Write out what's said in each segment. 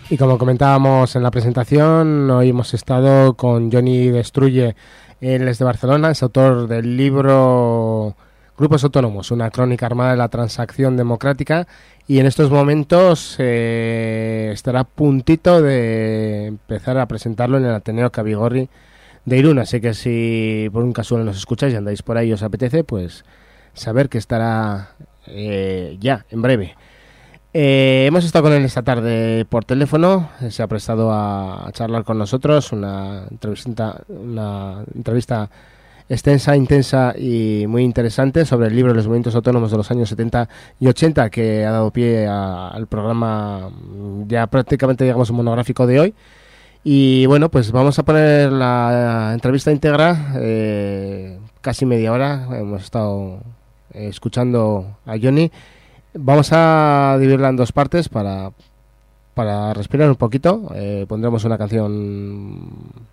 Y como comentábamos en la presentación, hoy hemos estado con Johnny Destruye. Él es de Barcelona, es autor del libro Grupos Autónomos, una crónica armada de la transacción democrática, y en estos momentos estará a puntito de empezar a presentarlo en el Ateneo Cavigorri de Irún. Así que si por un casual nos escucháis y andáis por ahí y os apetece, pues saber que estará ya en breve. Hemos estado con él esta tarde por teléfono, se ha prestado a charlar con nosotros, una entrevista extensa, intensa y muy interesante sobre el libro Los movimientos autónomos de los años 70 y 80, que ha dado pie al programa ya prácticamente, digamos, monográfico de hoy. Y bueno, pues vamos a poner la entrevista íntegra, casi media hora, hemos estado escuchando a Johnny. Vamos a dividirla en dos partes para respirar un poquito. Pondremos una canción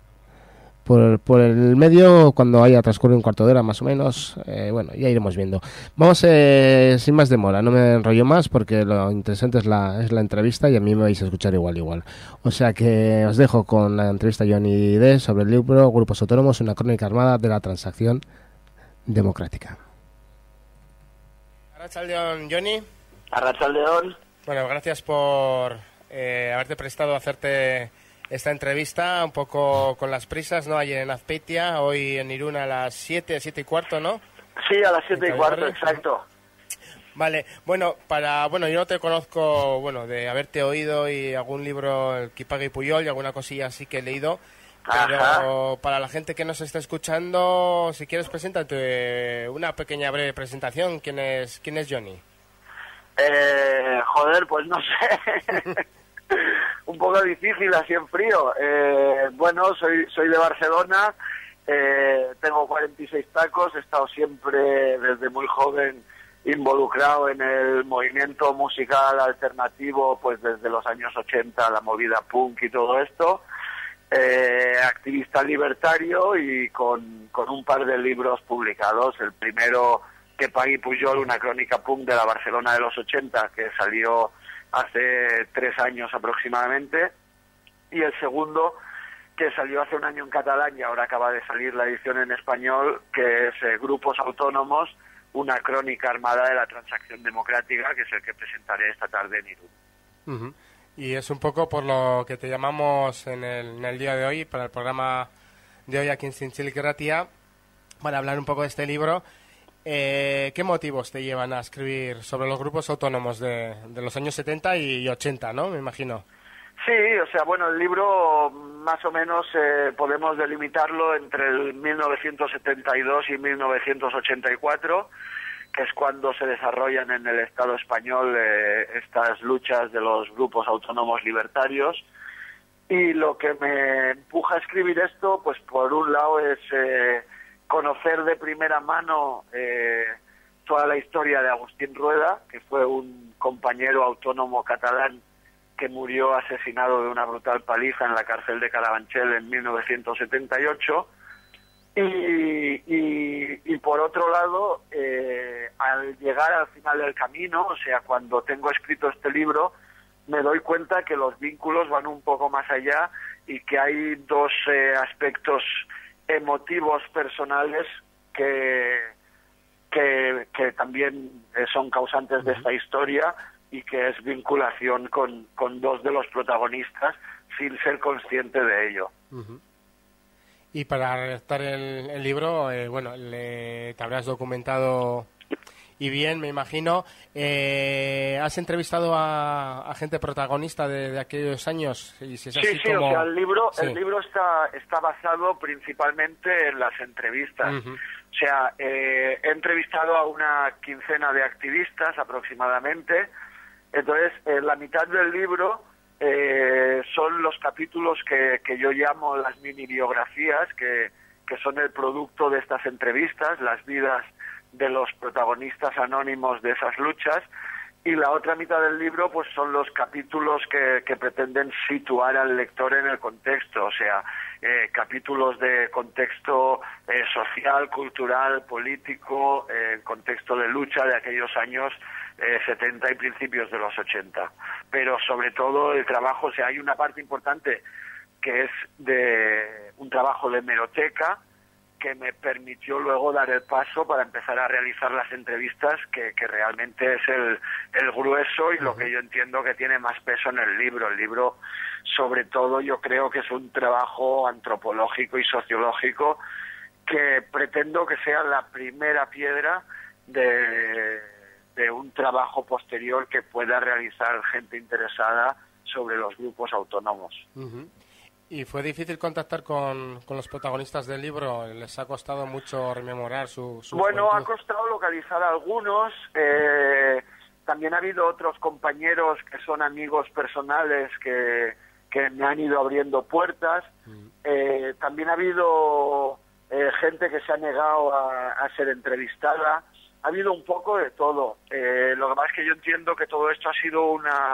por el medio cuando haya transcurrido un cuarto de hora más o menos. Bueno, ya iremos viendo. Vamos sin más demora, no me enrollo más porque lo interesante es la entrevista y a mí me vais a escuchar igual. O sea que os dejo con la entrevista a Johnny D sobre el libro Grupos Autónomos, una crónica armada de la transacción democrática. Arratsaldeon, Johnny. Arratsaldeon. Bueno, gracias por haberte prestado a hacerte esta entrevista un poco con las prisas, ¿no? Ayer en Azpeitia, hoy en Irún a las 7:15, ¿no? Sí, a las 7:15, exacto. Vale, bueno, yo no te conozco, de haberte oído y algún libro, el Kipaga y Puyol y alguna cosilla así que he leído. Pero ajá, para la gente que nos está escuchando, si quieres, preséntate una pequeña breve presentación. ¿Quién es Johnny? Joder, pues no sé. Un poco difícil así en frío. Bueno, soy de Barcelona, tengo 46 tacos, he estado siempre desde muy joven involucrado en el movimiento musical alternativo, pues desde los años 80, la movida punk y todo esto. Activista libertario y con un par de libros publicados. El primero, Kipaga y Puyol, una crónica punk de la Barcelona de los 80, que salió hace 3 años aproximadamente, y el segundo, que salió hace un año en catalán y ahora acaba de salir la edición en español, que es Grupos Autónomos, una crónica armada de la transacción democrática, que es el que presentaré esta tarde en Irún. Uh-huh. Y es un poco por lo que te llamamos en el día de hoy, para el programa de hoy aquí en Zintzilik Irratia, para hablar un poco de este libro. ¿Qué motivos te llevan a escribir sobre los grupos autónomos de los años 70 y 80, ¿no? Me imagino. Sí, o sea, bueno, el libro más o menos podemos delimitarlo entre el 1972 y 1984, que es cuando se desarrollan en el Estado español estas luchas de los grupos autónomos libertarios. Y lo que me empuja a escribir esto, pues por un lado es conocer de primera mano toda la historia de Agustín Rueda, que fue un compañero autónomo catalán que murió asesinado de una brutal paliza en la cárcel de Carabanchel en 1978. Y por otro lado, al llegar al final del camino, o sea, cuando tengo escrito este libro, me doy cuenta que los vínculos van un poco más allá y que hay dos aspectos emotivos personales que también son causantes de esta historia, y que es vinculación con dos de los protagonistas sin ser consciente de ello. Uh-huh. Y para redactar el libro, te habrás documentado y bien, me imagino. ¿Has entrevistado a gente protagonista de aquellos años? Y si es así, sí, como... o sea, el libro está basado principalmente en las entrevistas. Uh-huh. O sea, he entrevistado a una quincena de activistas aproximadamente. Entonces, la mitad del libro son los capítulos que yo llamo las mini biografías, que son el producto de estas entrevistas, las vidas de los protagonistas anónimos de esas luchas, y la otra mitad del libro pues son los capítulos que pretenden situar al lector en el contexto, o sea, capítulos de contexto social, cultural, político, contexto de lucha de aquellos años 70 y principios de los 80. Pero sobre todo el trabajo, o sea, hay una parte importante que es de un trabajo de hemeroteca que me permitió luego dar el paso para empezar a realizar las entrevistas, que realmente es el grueso y lo que yo entiendo que tiene más peso en el libro. El libro, sobre todo, yo creo que es un trabajo antropológico y sociológico que pretendo que sea la primera piedra de un trabajo posterior que pueda realizar gente interesada sobre los grupos autónomos. ¿Y fue difícil contactar con los protagonistas del libro? ¿Les ha costado mucho rememorar su Bueno, juventud? ha costado localizar a algunos. También ha habido otros compañeros que son amigos personales que me han ido abriendo puertas. También ha habido gente que se ha negado a ser entrevistada. Ha habido un poco de todo. Lo que pasa es que yo entiendo que todo esto ha sido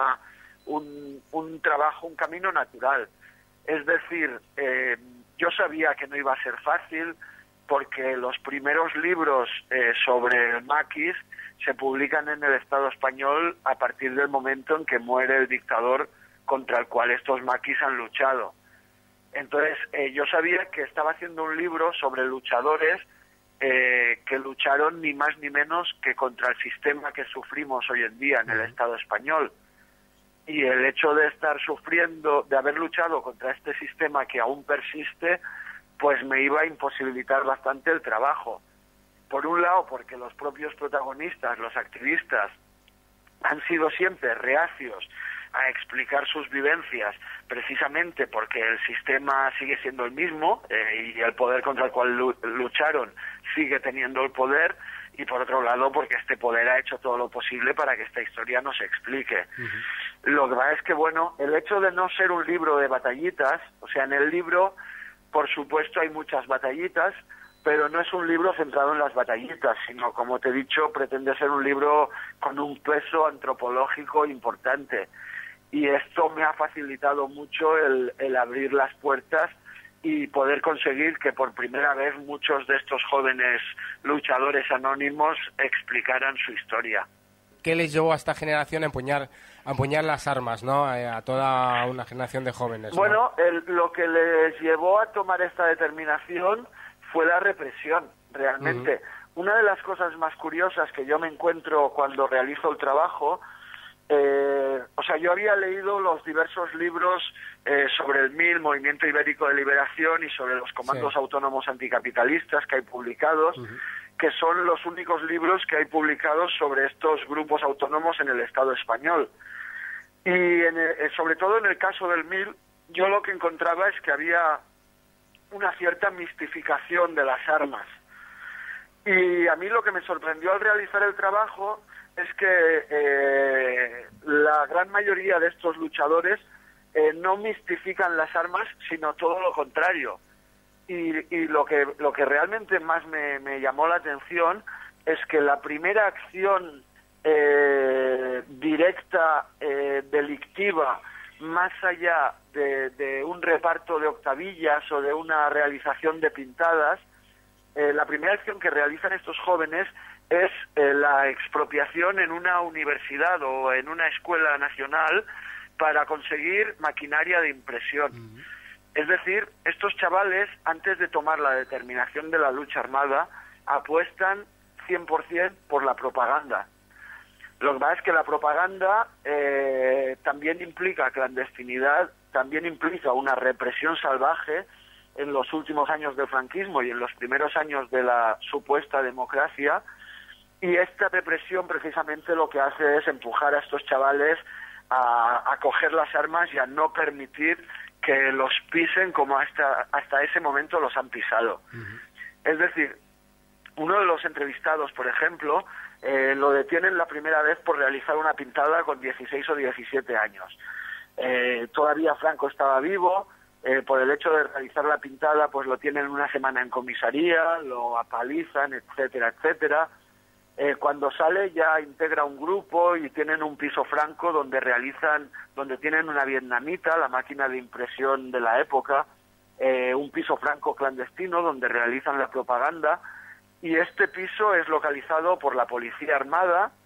un trabajo, un camino natural. Es decir, yo sabía que no iba a ser fácil porque los primeros libros sobre el maquis se publican en el Estado español a partir del momento en que muere el dictador contra el cual estos maquis han luchado. Entonces, yo sabía que estaba haciendo un libro sobre luchadores que lucharon ni más ni menos que contra el sistema que sufrimos hoy en día en el Estado español. Y el hecho de estar sufriendo, de haber luchado contra este sistema que aún persiste, pues me iba a imposibilitar bastante el trabajo. Por un lado, porque los propios protagonistas, los activistas, han sido siempre reacios a explicar sus vivencias, precisamente porque el sistema sigue siendo el mismo y el poder contra el cual lucharon sigue teniendo el poder, y por otro lado porque este poder ha hecho todo lo posible para que esta historia no se explique. Lo que pasa es que, bueno, el hecho de no ser un libro de batallitas, o sea, en el libro, por supuesto, hay muchas batallitas, pero no es un libro centrado en las batallitas, sino, como te he dicho, pretende ser un libro con un peso antropológico importante. Y esto me ha facilitado mucho el abrir las puertas y poder conseguir que por primera vez muchos de estos jóvenes luchadores anónimos explicaran su historia. ¿Qué les llevó a esta generación a empuñar las armas, ¿no? A toda una generación de jóvenes, ¿no? Bueno, lo que les llevó a tomar esta determinación fue la represión, realmente. Una de las cosas más curiosas que yo me encuentro cuando realizo el trabajo, o sea, yo había leído los diversos libros sobre el MIL, Movimiento Ibérico de Liberación, y sobre los comandos autónomos anticapitalistas que hay publicados, que son los únicos libros que hay publicados sobre estos grupos autónomos en el Estado español. Y sobre todo en el caso del MIL, yo lo que encontraba es que había una cierta mistificación de las armas. Y a mí lo que me sorprendió al realizar el trabajo es que la gran mayoría de estos luchadores no mistifican las armas, sino todo lo contrario. Y lo que realmente más me llamó la atención es que la primera acción directa, delictiva, más allá de un reparto de octavillas o de una realización de pintadas, la primera acción que realizan estos jóvenes es la expropiación en una universidad o en una escuela nacional para conseguir maquinaria de impresión. Es decir, estos chavales, antes de tomar la determinación de la lucha armada, apuestan 100% por la propaganda. Lo que pasa es que la propaganda también implica clandestinidad, también implica una represión salvaje en los últimos años del franquismo y en los primeros años de la supuesta democracia, y esta represión precisamente lo que hace es empujar a estos chavales a coger las armas y a no permitir que los pisen como hasta ese momento los han pisado. Es decir, uno de los entrevistados, por ejemplo, lo detienen la primera vez por realizar una pintada con 16 o 17 años. Todavía Franco estaba vivo, por el hecho de realizar la pintada, pues lo tienen una semana en comisaría, lo apalizan, etcétera, etcétera. Cuando sale ya integra un grupo y tienen un piso franco donde tienen una vietnamita, la máquina de impresión de la época, un piso franco clandestino donde realizan la propaganda, y este piso es localizado por la policía armada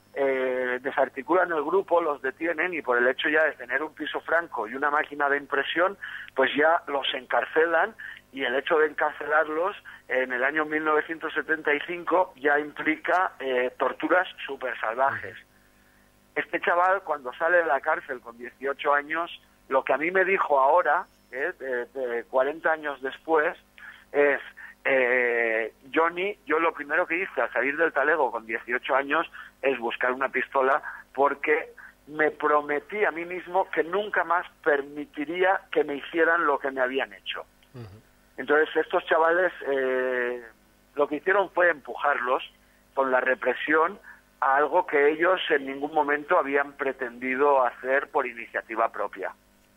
desarticulan el grupo, los detienen y por el hecho ya de tener un piso franco y una máquina de impresión, pues ya los encarcelan, y el hecho de encarcelarlos en el año 1975 ya implica torturas súper salvajes. Este chaval, cuando sale de la cárcel con 18 años, lo que a mí me dijo ahora, de 40 años después, es: Johnny, yo lo primero que hice al salir del talego con 18 años es buscar una pistola, porque me prometí a mí mismo que nunca más permitiría que me hicieran lo que me habían hecho. Entonces estos chavales lo que hicieron fue empujarlos con la represión a algo que ellos en ningún momento habían pretendido hacer por iniciativa propia.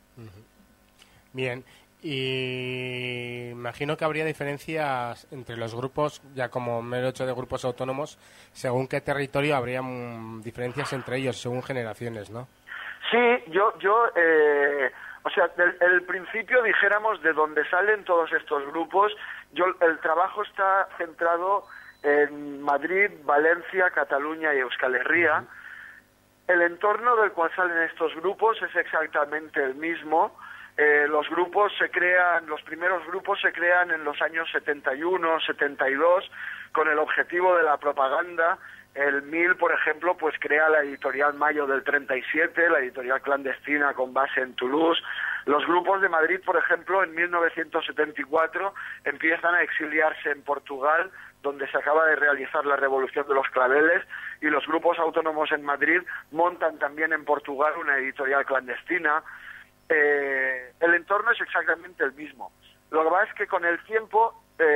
Bien, y imagino que habría diferencias entre los grupos, ya como mero hecho de grupos autónomos, según qué territorio habría diferencias entre ellos, según generaciones, ¿no? Sí, o sea, el principio, dijéramos, de donde salen todos estos grupos, el trabajo está centrado en Madrid, Valencia, Cataluña y Euskal Herria. El entorno del cual salen estos grupos es exactamente el mismo. Los primeros grupos se crean en los años 71, 72, con el objetivo de la propaganda. El MIL, por ejemplo, pues crea la editorial Mayo del 37, la editorial clandestina con base en Toulouse. Los grupos de Madrid, por ejemplo, en 1974 empiezan a exiliarse en Portugal, donde se acaba de realizar la Revolución de los Claveles, y los grupos autónomos en Madrid montan también en Portugal una editorial clandestina. El entorno es exactamente el mismo. Lo que pasa es que con el tiempo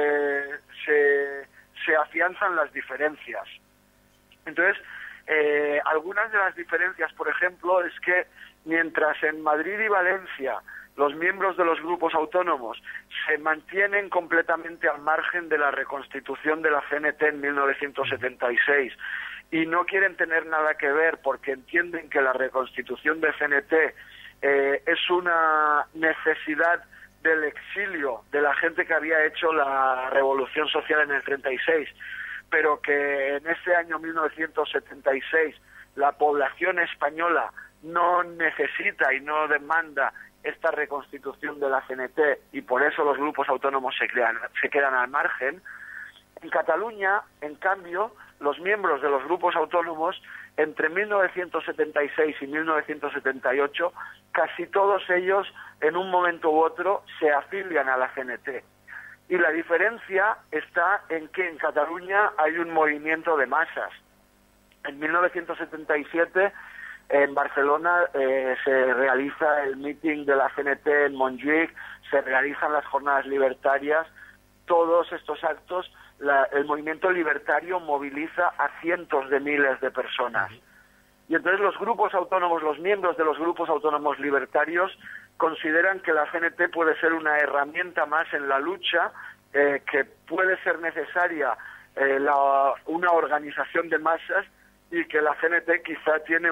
se afianzan las diferencias. Entonces, algunas de las diferencias, por ejemplo, es que mientras en Madrid y Valencia los miembros de los grupos autónomos se mantienen completamente al margen de la reconstitución de la CNT en 1976 y no quieren tener nada que ver porque entienden que la reconstitución de CNT es una necesidad del exilio de la gente que había hecho la revolución social en el 36, pero que en ese año 1976 la población española no necesita y no demanda esta reconstitución de la CNT, y por eso los grupos autónomos se quedan al margen. En Cataluña, en cambio, los miembros de los grupos autónomos entre 1976 y 1978, casi todos ellos en un momento u otro se afilian a la CNT. Y la diferencia está en que en Cataluña hay un movimiento de masas. En 1977 en Barcelona se realiza el meeting de la CNT en Montjuïc, se realizan las jornadas libertarias. Todos estos actos, el movimiento libertario moviliza a cientos de miles de personas. Y entonces los grupos autónomos, los miembros de los grupos autónomos libertarios, consideran que la CNT puede ser una herramienta más en la lucha, que puede ser necesaria una organización de masas, y que la CNT quizá tiene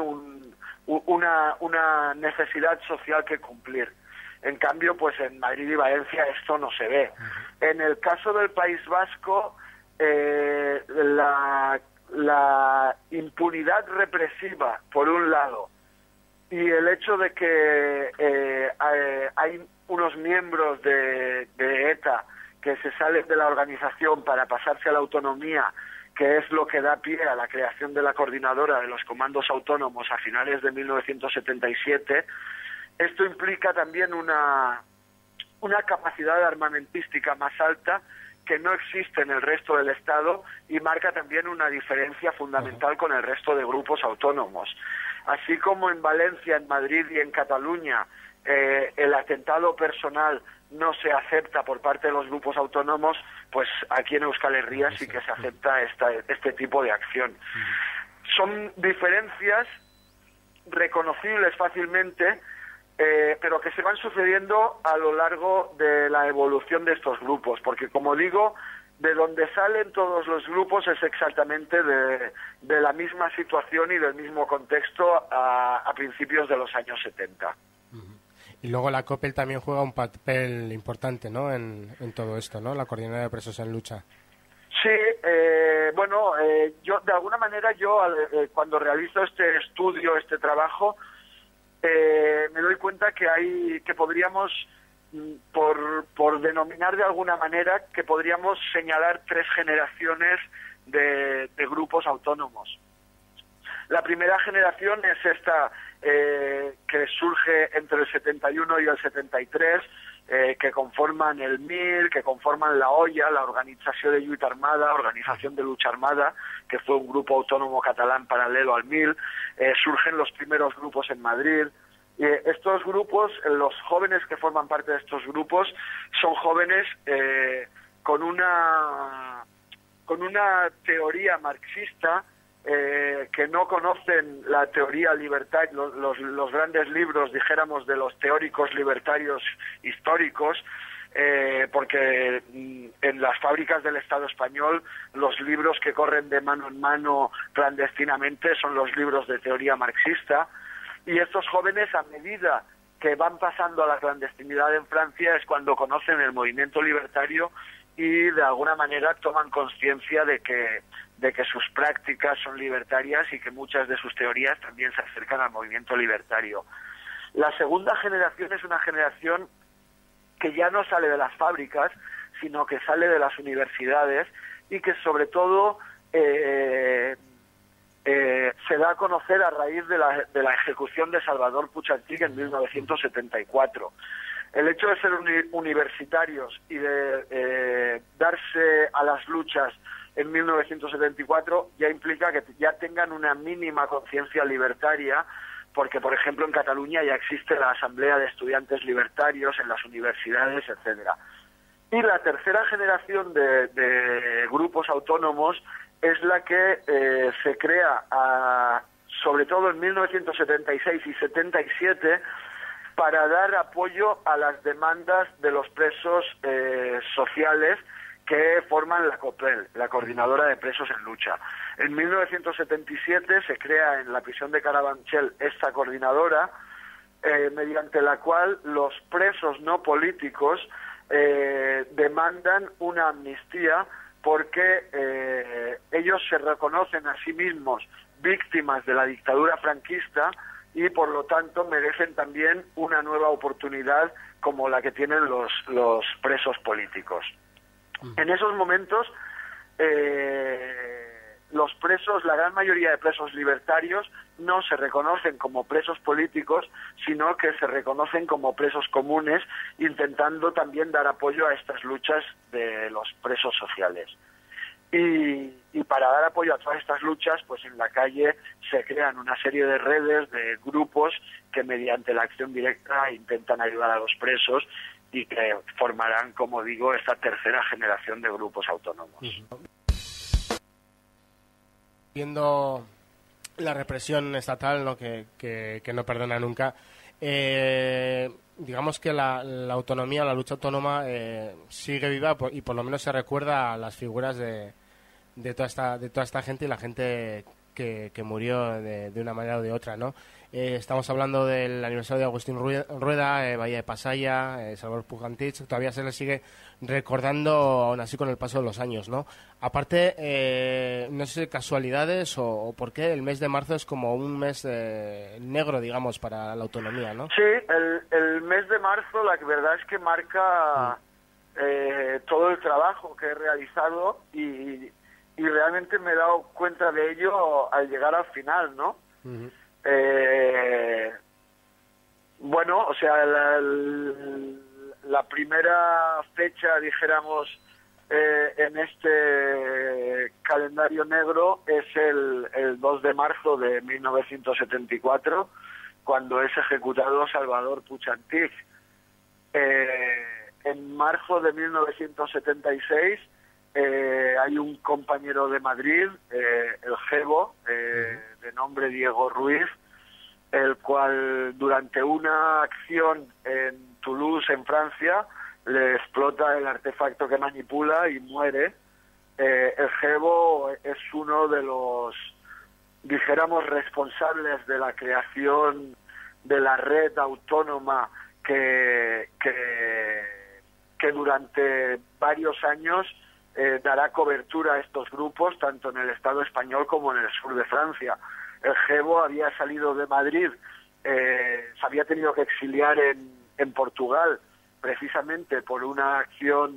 una necesidad social que cumplir. En cambio, pues en Madrid y Valencia esto no se ve. En el caso del País Vasco, la impunidad represiva, por un lado, y el hecho de que hay unos miembros de ETA que se salen de la organización para pasarse a la autonomía, que es lo que da pie a la creación de la coordinadora de los comandos autónomos a finales de 1977, esto implica también una capacidad armamentística más alta que no existe en el resto del Estado, y marca también una diferencia fundamental con el resto de grupos autónomos. Así como en Valencia, en Madrid y en Cataluña el atentado personal no se acepta por parte de los grupos autónomos, pues aquí en Euskal Herria sí que se acepta este tipo de acción. Son diferencias reconocibles fácilmente, pero que se van sucediendo a lo largo de la evolución de estos grupos, porque, como digo, de donde salen todos los grupos es exactamente de la misma situación y del mismo contexto a principios de los años 70. Y luego la COPEL también juega un papel importante, ¿no?, en todo esto, ¿no?, la Coordinadora de Presos en Lucha. Sí, yo de alguna manera cuando realizo este estudio, este trabajo, me doy cuenta que podríamos, por denominar de alguna manera, que podríamos señalar 3 generaciones de grupos autónomos. La primera generación es esta que surge entre el 71 y el 73, que conforman el MIR, que conforman la OIA, la Organización de Lluita Armada, Organización de Lucha Armada, que fue un grupo autónomo catalán paralelo al MIR. Surgen los primeros grupos en Madrid. Estos grupos, los jóvenes que forman parte de estos grupos, son jóvenes con una teoría marxista, que no conocen la teoría libertaria, los grandes libros, dijéramos, de los teóricos libertarios históricos, porque en las fábricas del Estado español los libros que corren de mano en mano clandestinamente son los libros de teoría marxista, y estos jóvenes, a medida que van pasando a la clandestinidad en Francia, es cuando conocen el movimiento libertario y de alguna manera toman conciencia de que sus prácticas son libertarias y que muchas de sus teorías también se acercan al movimiento libertario. La segunda generación es una generación que ya no sale de las fábricas, sino que sale de las universidades y que sobre todo se da a conocer a raíz de la ejecución de Salvador Puig Antich en 1974. El hecho de ser universitarios y de darse a las luchas en 1974 ya implica que ya tengan una mínima conciencia libertaria, porque, por ejemplo, en Cataluña ya existe la Asamblea de Estudiantes Libertarios en las universidades, etcétera. Y la tercera generación de grupos autónomos es la que se crea, sobre todo en 1976 y 77, para dar apoyo a las demandas de los presos sociales que forman la COPEL, la Coordinadora de Presos en Lucha. En 1977 se crea en la prisión de Carabanchel esta coordinadora, mediante la cual los presos no políticos demandan una amnistía porque ellos se reconocen a sí mismos víctimas de la dictadura franquista y por lo tanto merecen también una nueva oportunidad como la que tienen los presos políticos. En esos momentos los presos, la gran mayoría de presos libertarios, no se reconocen como presos políticos, sino que se reconocen como presos comunes, intentando también dar apoyo a estas luchas de los presos sociales. Y para dar apoyo a todas estas luchas, pues en la calle se crean una serie de redes, de grupos que mediante la acción directa intentan ayudar a los presos y que formarán, como digo, esta tercera generación de grupos autónomos. Viendo la represión estatal, ¿no? que no perdona nunca, digamos que la autonomía, la lucha autónoma sigue viva y por lo menos se recuerda a las figuras de toda esta gente y la gente que murió de una manera o de otra, ¿no? Estamos hablando del aniversario de Agustín Rueda, Bahía de Pasaya, Salvador Puig Antich. Todavía se le sigue recordando, aún así con el paso de los años, ¿no? Aparte, no sé, casualidades o por qué el mes de marzo es como un mes negro, digamos, para la autonomía, ¿no? Sí, el mes de marzo la verdad es que marca todo el trabajo que he realizado y realmente me he dado cuenta de ello al llegar al final, ¿no? Uh-huh. Bueno, o sea, la primera fecha, dijéramos, en este calendario negro es el 2 de marzo de 1974, cuando es ejecutado Salvador Puig Antich. En marzo de 1976 hay un compañero de Madrid, el Gebo, de nombre Diego Ruiz, el cual durante una acción en Toulouse, en Francia, le explota el artefacto que manipula y muere. El Gebo es uno de los, dijéramos, responsables de la creación de la red autónoma que durante varios años dará cobertura a estos grupos tanto en el Estado español como en el sur de Francia. El GEVO había salido de Madrid, se había tenido que exiliar en Portugal precisamente por una acción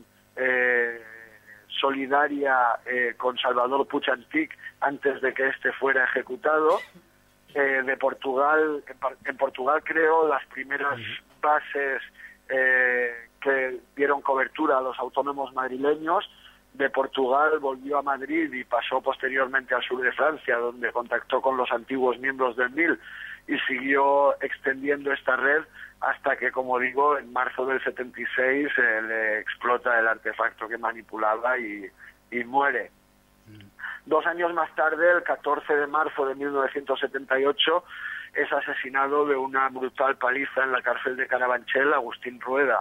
solidaria con Salvador Puig Antich antes de que éste fuera ejecutado. De Portugal, en Portugal creó las primeras bases que dieron cobertura a los autónomos madrileños. De Portugal volvió a Madrid y pasó posteriormente al sur de Francia, donde contactó con los antiguos miembros del MIL y siguió extendiendo esta red hasta que, como digo, en marzo del 76 le explota el artefacto que manipulaba y muere. 2 años más tarde, el 14 de marzo de 1978, es asesinado de una brutal paliza en la cárcel de Carabanchel Agustín Rueda.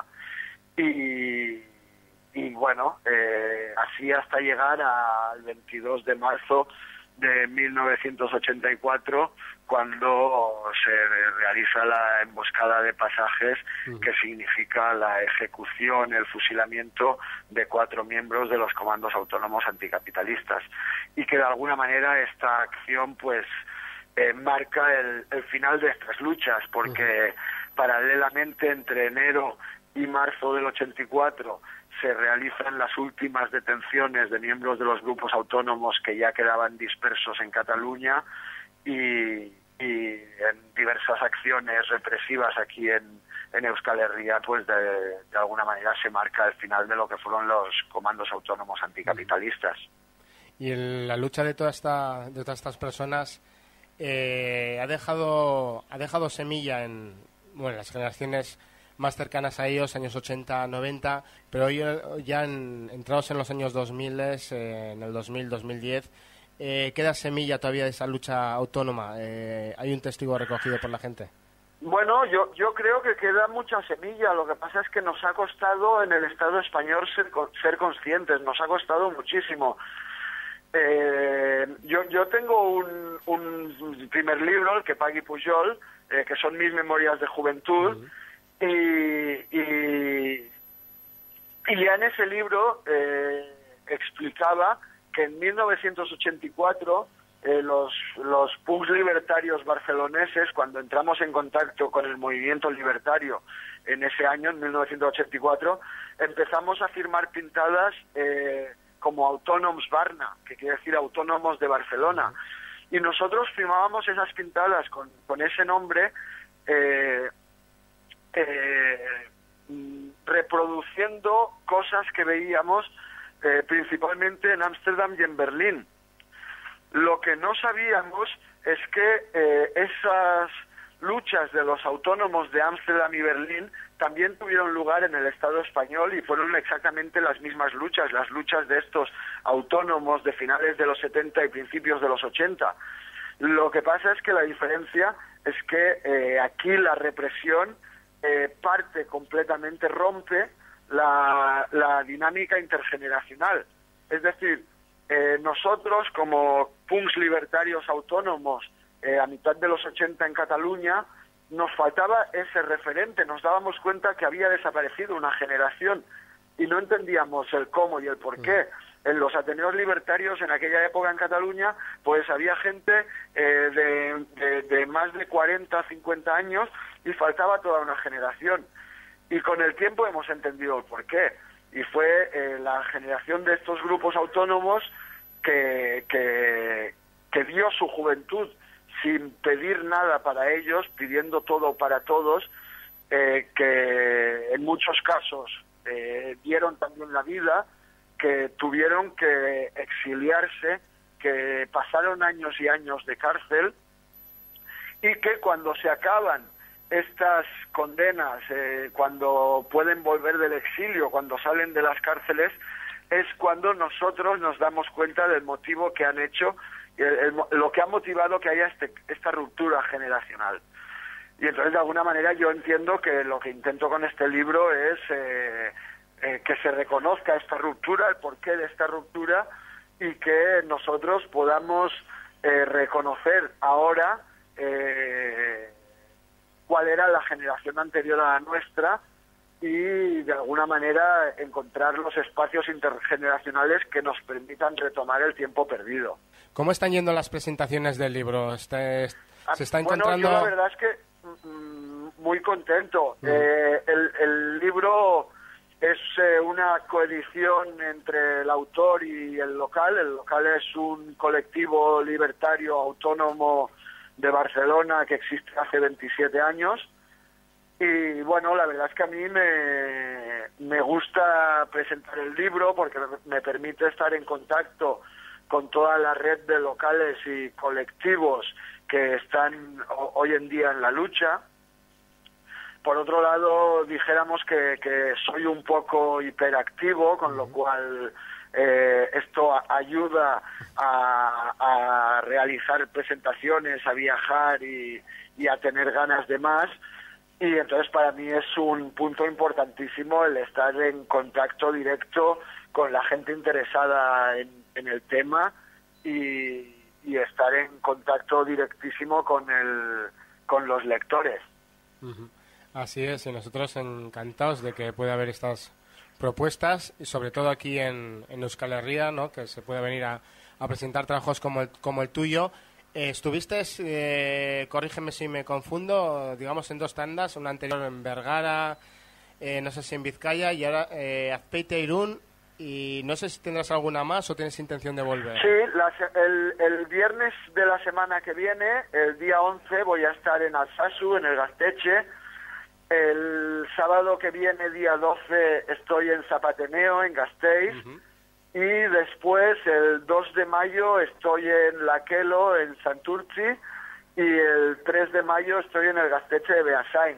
Y bueno, así hasta llegar al 22 de marzo de 1984, cuando se realiza la emboscada de Pasajes, que significa la ejecución, el fusilamiento de 4 miembros de los comandos autónomos anticapitalistas, y que de alguna manera esta acción pues marca el final de estas luchas, porque paralelamente entre enero y marzo del 84 se realizan las últimas detenciones de miembros de los grupos autónomos que ya quedaban dispersos en Cataluña y en diversas acciones represivas aquí en Euskal Herria, pues de alguna manera se marca el final de lo que fueron los comandos autónomos anticapitalistas. Y la lucha de todas estas personas ha dejado semilla en las generaciones más cercanas a ellos, años 80, 90, pero hoy ya entrados en los años 2000, en el 2000, 2010, queda semilla todavía de esa lucha autónoma. ¿Hay un testigo recogido por la gente? Bueno, yo creo que queda mucha semilla. Lo que pasa es que nos ha costado en el Estado español ser conscientes, nos ha costado muchísimo. Yo tengo un primer libro, el que Pagui Pujol, que son mis memorias de juventud, y ya en ese libro explicaba que en 1984 los punks libertarios barceloneses, cuando entramos en contacto con el movimiento libertario en ese año, en 1984, empezamos a firmar pintadas como Autònoms Barna, que quiere decir autónomos de Barcelona, y nosotros firmábamos esas pintadas con ese nombre, reproduciendo cosas que veíamos principalmente en Ámsterdam y en Berlín. Lo que no sabíamos es que esas luchas de los autónomos de Ámsterdam y Berlín también tuvieron lugar en el Estado español y fueron exactamente las mismas luchas, las luchas de estos autónomos de finales de los 70 y principios de los 80. Lo que pasa es que la diferencia es que aquí la represión parte completamente, rompe la dinámica intergeneracional. Es decir, nosotros como punks libertarios autónomos a mitad de los 80 en Cataluña, nos faltaba ese referente, nos dábamos cuenta que había desaparecido una generación y no entendíamos el cómo y el por qué. En los ateneos libertarios en aquella época en Cataluña, pues había gente de más de 40, 50 años y faltaba toda una generación. Y con el tiempo hemos entendido el porqué. Y fue la generación de estos grupos autónomos que dio su juventud sin pedir nada para ellos, pidiendo todo para todos, que en muchos casos dieron también la vida, que tuvieron que exiliarse, que pasaron años y años de cárcel, y que cuando se acaban estas condenas, cuando pueden volver del exilio, cuando salen de las cárceles, es cuando nosotros nos damos cuenta del motivo que han hecho, lo que ha motivado que haya esta ruptura generacional. Y entonces, de alguna manera, yo entiendo que lo que intento con este libro es que se reconozca esta ruptura, el porqué de esta ruptura, y que nosotros podamos reconocer ahora cuál era la generación anterior a la nuestra, y de alguna manera encontrar los espacios intergeneracionales que nos permitan retomar el tiempo perdido. ¿Cómo están yendo las presentaciones del libro? ¿Se está encontrando...? Bueno, yo la verdad es que muy contento. El libro es una coedición entre el autor y el local. El local es un colectivo libertario autónomo de Barcelona que existe hace 27 años. Y bueno, la verdad es que a mí me gusta presentar el libro porque me permite estar en contacto con toda la red de locales y colectivos que están hoy en día en la lucha. Por otro lado, dijéramos que soy un poco hiperactivo, con lo cual esto ayuda a realizar presentaciones, a viajar y a tener ganas de más. Y entonces para mí es un punto importantísimo el estar en contacto directo con la gente interesada en el tema y estar en contacto directísimo con los lectores. Así es, y nosotros encantados de que pueda haber estas propuestas, y sobre todo aquí en Euskal Herria, ¿no? Que se pueda venir a presentar trabajos como el tuyo. Estuviste, corrígeme si me confundo, digamos en 2 tandas, una anterior en Vergara, no sé si en Vizcaya, y ahora Azpeitia, Irún, y no sé si tendrás alguna más o tienes intención de volver. Sí, el viernes de la semana que viene, el día 11, voy a estar en Alsasu, en el Gaztetxe. El sábado que viene, día 12, estoy en Zapateneo, en Gasteiz. Y después, el 2 de mayo, estoy en Laquelo, en Santurtzi, y el 3 de mayo estoy en el Gaztetxe de Beasain.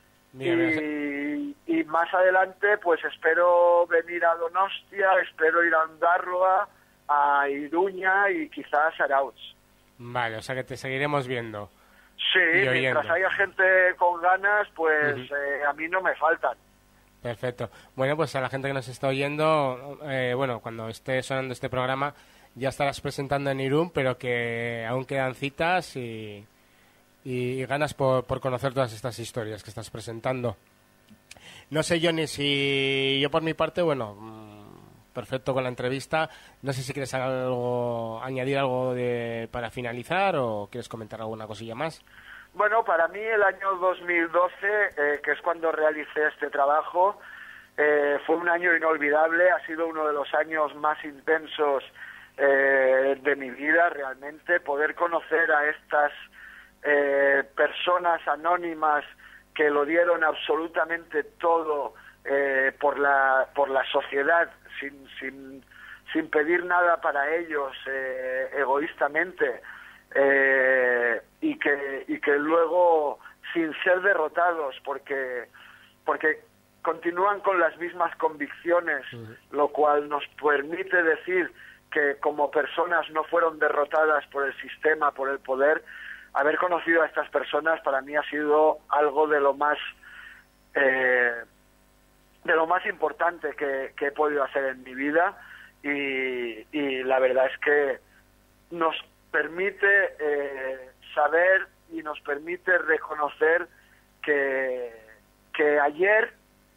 Y más adelante, pues espero venir a Donostia, espero ir a Ondarroa, a Iruña y quizás a Arauz. Vale, o sea que te seguiremos viendo. Sí, mientras haya gente con ganas, pues a mí no me faltan. Perfecto. Bueno, pues a la gente que nos está oyendo, bueno, cuando esté sonando este programa ya estarás presentando en Irún, pero que aún quedan citas y ganas por conocer todas estas historias que estás presentando. No sé, Johnny, si yo por mi parte, bueno, perfecto con la entrevista. No sé si quieres añadir algo para finalizar o quieres comentar alguna cosilla más. Bueno, para mí el año 2012, que es cuando realicé este trabajo, fue un año inolvidable, ha sido uno de los años más intensos de mi vida, realmente. Poder conocer a estas personas anónimas que lo dieron absolutamente todo por la sociedad, sin pedir nada para ellos, egoístamente. Y que luego, sin ser derrotados, porque continúan con las mismas convicciones, lo cual nos permite decir que como personas no fueron derrotadas por el sistema, por el poder. Haber conocido a estas personas para mí ha sido algo de lo más importante que he podido hacer en mi vida, y la verdad es que nos permite saber y nos permite reconocer que ayer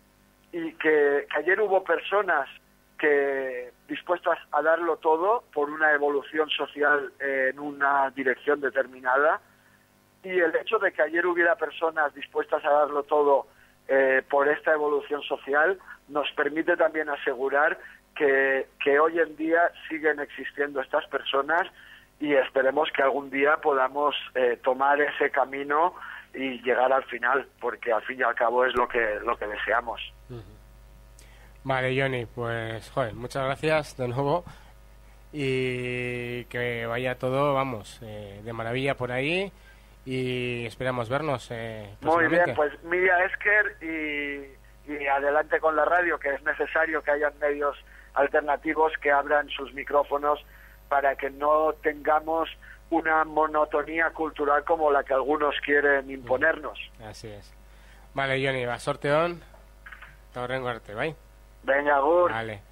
hubo personas que dispuestas a darlo todo por una evolución social en una dirección determinada, y el hecho de que ayer hubiera personas dispuestas a darlo todo por esta evolución social nos permite también asegurar que hoy en día siguen existiendo estas personas, y esperemos que algún día podamos tomar ese camino y llegar al final, porque al fin y al cabo es lo que deseamos. Vale, Johnny, pues joder, muchas gracias de nuevo, y que vaya todo, vamos, de maravilla por ahí, y esperamos vernos Muy bien, pues Miriam Esker, y adelante con la radio, que es necesario que hayan medios alternativos que abran sus micrófonos para que no tengamos una monotonía cultural como la que algunos quieren imponernos. Así es. Vale, Johnny, va sorteón. Te arte, ¿vale? Venga, agur. Vale.